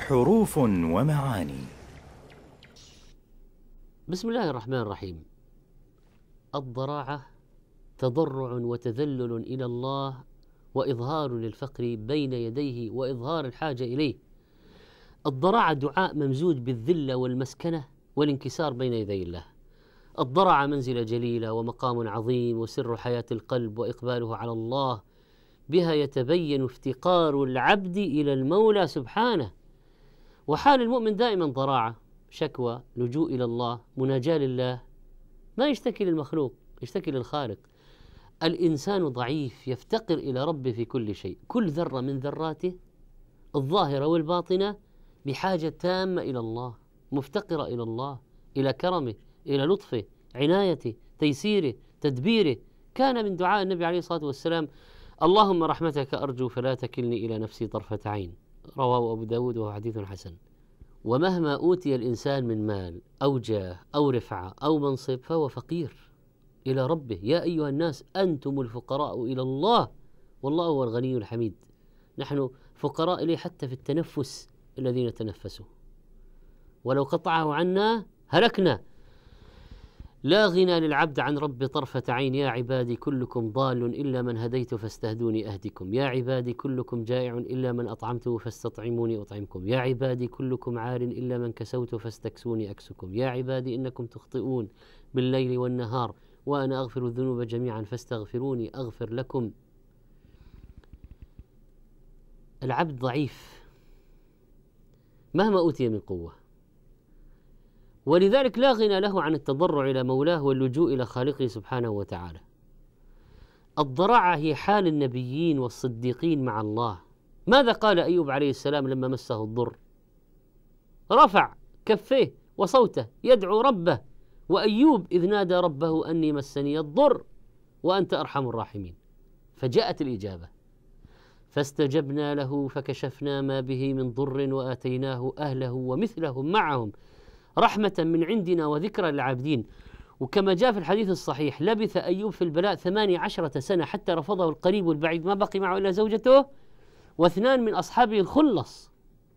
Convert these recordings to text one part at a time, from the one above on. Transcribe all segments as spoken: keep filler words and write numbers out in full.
حروف ومعاني. بسم الله الرحمن الرحيم. الضراعة تضرع وتذلل إلى الله وإظهار للفقر بين يديه وإظهار الحاجة إليه. الضراعة دعاء ممزوج بالذلة والمسكنة والانكسار بين يدي الله. الضرع منزلة جليلة ومقام عظيم وسر حياة القلب وإقباله على الله، بها يتبين افتقار العبد إلى المولى سبحانه. وحال المؤمن دائما ضراعة، شكوى، لجوء إلى الله، مناجاة لله، ما يشتكي للمخلوق، يشتكي للخالق. الإنسان ضعيف يفتقر إلى ربه في كل شيء، كل ذرة من ذراته الظاهرة والباطنة بحاجة تامة إلى الله، مفتقرة إلى الله، إلى كرمه، إلى لطفه، عنايته، تيسيره، تدبيره. كان من دعاء النبي عليه الصلاة والسلام: اللهم رحمتك أرجو فلا تكلني إلى نفسي طرفة عين، رواه أبو داود وهو حديث حسن. ومهما أوتي الإنسان من مال أو جاه أو رفعة أو منصب فهو فقير إلى ربه. يا أيها الناس أنتم الفقراء إلى الله والله هو الغني الحميد. نحن فقراء إليه حتى في التنفس الذي نتنفسه، ولو قطعه عنا هلكنا. لا غنى للعبد عن رب طرفة عين. يا عبادي كلكم ضال إلا من هديت فاستهدوني أهدكم. يا عبادي كلكم جائع إلا من أطعمته فاستطعموني أطعمكم. يا عبادي كلكم عار إلا من كسوت فاستكسوني أكسكم. يا عبادي إنكم تخطئون بالليل والنهار وأنا أغفر الذنوب جميعا فاستغفروني أغفر لكم. العبد ضعيف مهما أوتي من قوة، ولذلك لا غنى له عن التضرع إلى مولاه واللجوء إلى خالقه سبحانه وتعالى. الضراعة هي حال النبيين والصديقين مع الله. ماذا قال أيوب عليه السلام لما مسه الضر؟ رفع كفيه وصوته يدعو ربه. وأيوب إذ نادى ربه أني مسني الضر وأنت أرحم الراحمين، فجاءت الإجابة فاستجبنا له فكشفنا ما به من ضر وآتيناه أهله ومثلهم معهم رحمة من عندنا وذكرى للعابدين. وكما جاء في الحديث الصحيح: لبث أيوب في البلاء ثمانية عشرة سنة حتى رفضه القريب والبعيد، ما بقي معه إلا زوجته واثنان من أصحابه الخلص،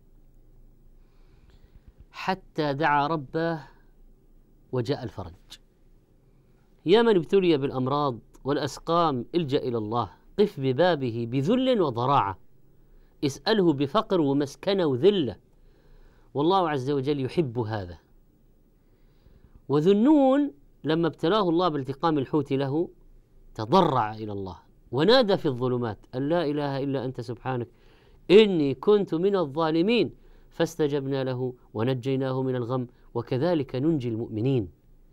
حتى دعا ربه وجاء الفرج. يا من ابتلي بالأمراض والأسقام الجأ إلى الله، قف ببابه بذل وضراعة، اسأله بفقر ومسكنة وذلة، والله عز وجل يحب هذا. وذو النون لما ابتلاه الله بالتقام الحوت له تضرع إلى الله ونادى في الظلمات أن لا إله إلا أنت سبحانك إني كنت من الظالمين، فاستجبنا له ونجيناه من الغم وكذلك ننجي المؤمنين.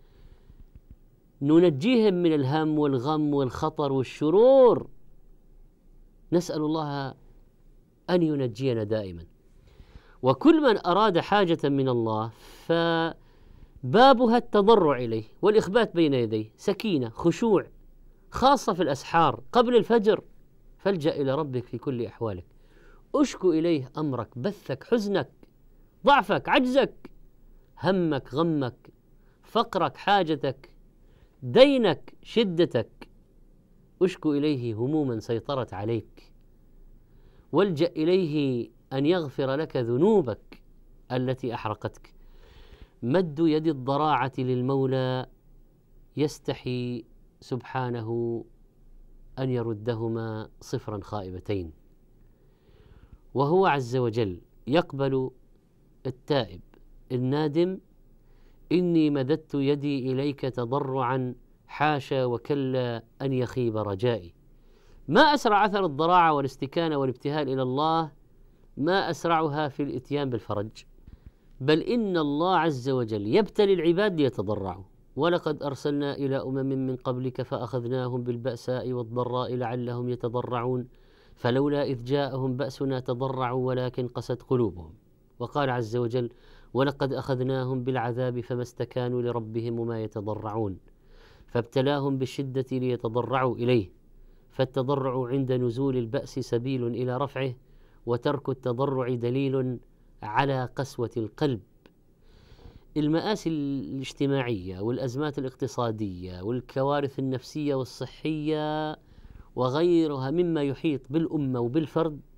ننجيهم من الهم والغم والخطر والشرور. نسأل الله أن ينجينا دائما. وكل من أراد حاجة من الله فبابها التضرع إليه والإخبات بين يديه، سكينة، خشوع، خاصة في الأسحار قبل الفجر. فالجأ إلى ربك في كل أحوالك، أشكو إليه أمرك، بثك، حزنك، ضعفك، عجزك، همك، غمك، فقرك، حاجتك، دينك، شدتك. أشكو إليه هموما سيطرت عليك، والجأ إليه أن يغفر لك ذنوبك التي أحرقتك. مد يد الضراعة للمولى يستحي سبحانه أن يردهما صفرا خائبتين، وهو عز وجل يقبل التائب النادم. إني مددت يدي إليك تضرعا حاشا وكلا أن يخيب رجائي. ما أسرع أثر الضراعة والاستكانة والابتهال إلى الله، ما أسرعها في الإتيان بالفرج. بل إن الله عز وجل يبتلي العباد ليتضرعوا. ولقد أرسلنا إلى أمم من قبلك فأخذناهم بالبأساء والضراء لعلهم يتضرعون فلولا إذ جاءهم بأسنا تضرعوا ولكن قست قلوبهم. وقال عز وجل: ولقد أخذناهم بالعذاب فما استكانوا لربهم وما يتضرعون. فابتلاهم بالشدة ليتضرعوا إليه. فالتضرع عند نزول البأس سبيل إلى رفعه، وترك التضرع دليل على قسوة القلب. المآسي الاجتماعية والأزمات الاقتصادية والكوارث النفسية والصحية وغيرها مما يحيط بالأمة وبالفرد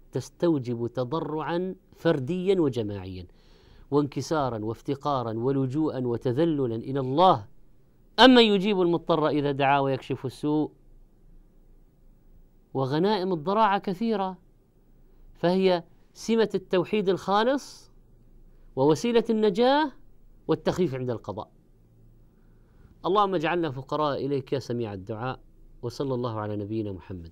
تستوجب تضرعا فرديا وجماعيا، وانكسارا وافتقارا ولجوءا وتذللا إلى الله. أما يجيب المضطر إذا دعا ويكشف السوء. وغنائم الضراعة كثيرة، فهي سمة التوحيد الخالص ووسيلة النجاة والتخفيف عند القضاء. اللهم اجعلنا فقراء إليك يا سميع الدعاء، وصلى الله على نبينا محمد.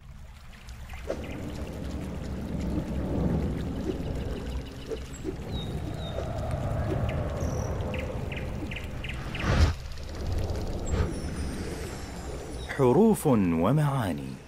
حروف ومعاني.